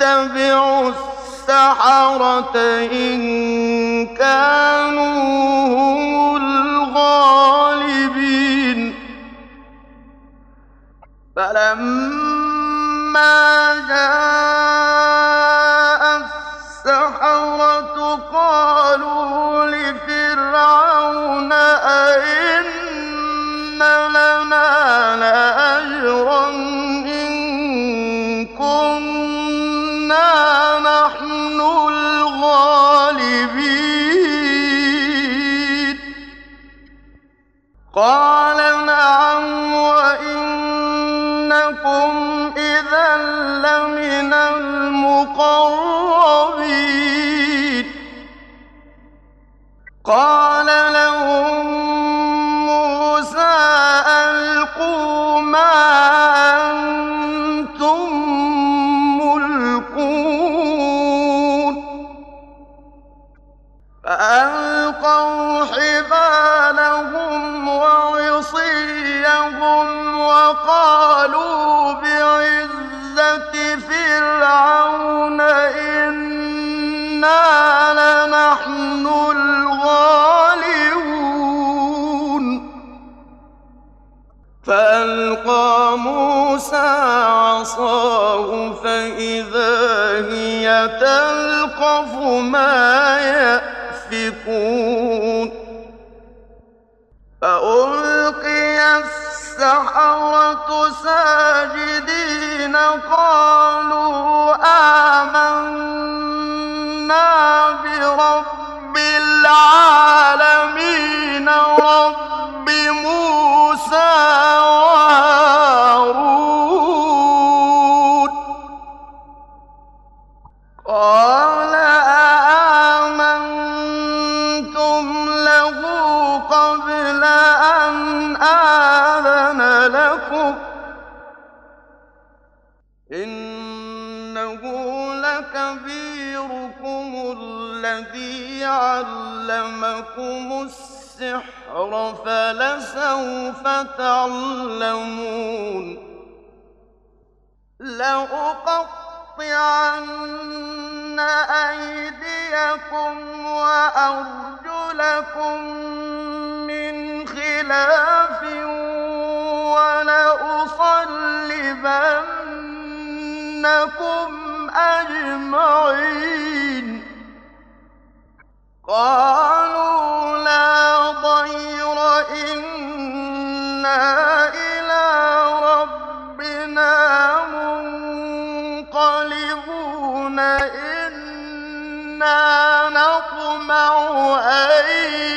نتبع السحرة إن كانوا هم الغالبين فلما جاء السحرة قالوا لفرعون أئن لنا لأجرا إن كنا نحن الغالبين قال نعم وإنكم إذا لمن المقربين قال لهم موسى ألقوا ما أنتم ملقون فألقوا حبالهم وعصيهم وقالوا بعزة فرعون إنا لنحن الغالبون فألقى موسى عصاه فإذا هي تلقف ما يأفكون فألقي السحرة ساجدين قالوا آمنا برب العالمين رب موسى وهارون قال آمنتم له قبل أن آذن لكم إنه لكبيركم الذي علمكم السحر فلسوف تعلمون لأقطعن أيديكم وأرجلكم من خلاف ولأصلبنكم أجمعين قالوا لا ضير إنا إلى ربنا منقلبون إنا نطمع أن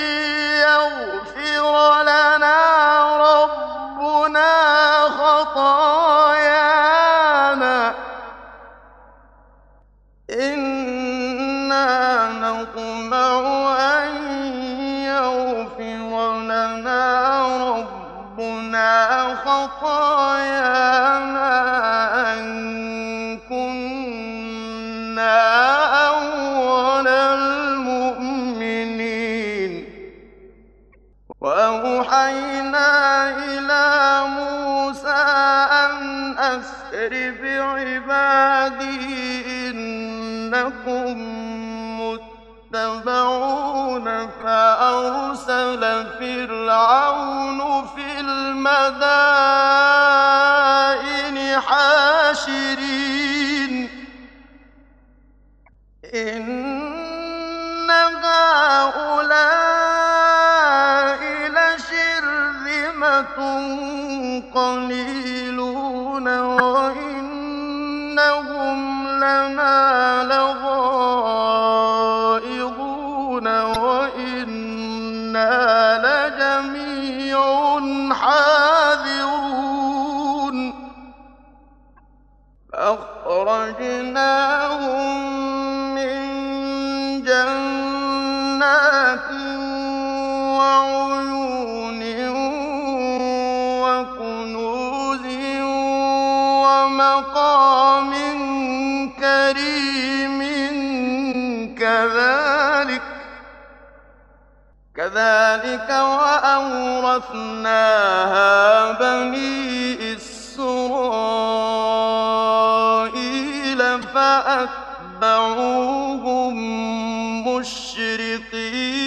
يغفر لنا ربنا خطايانا إنا نطمع أن يغفر لنا ربنا خطايانا أن كنا أول المؤمنين وأوحينا إلى موسى أن أسر بعبادي إنكم متبعون فأرسل فرعون في المدائن حاشرين إن هؤلاء لشرذمة قليلون وإنهم لنا لغائظون وإنا لجميع حاذرون فأخرجناهم من جنات وعيون وكنوز ومقام كريم كذلك وأورثناها بني إسرائيل الرسل فأتبعوهم مشرقين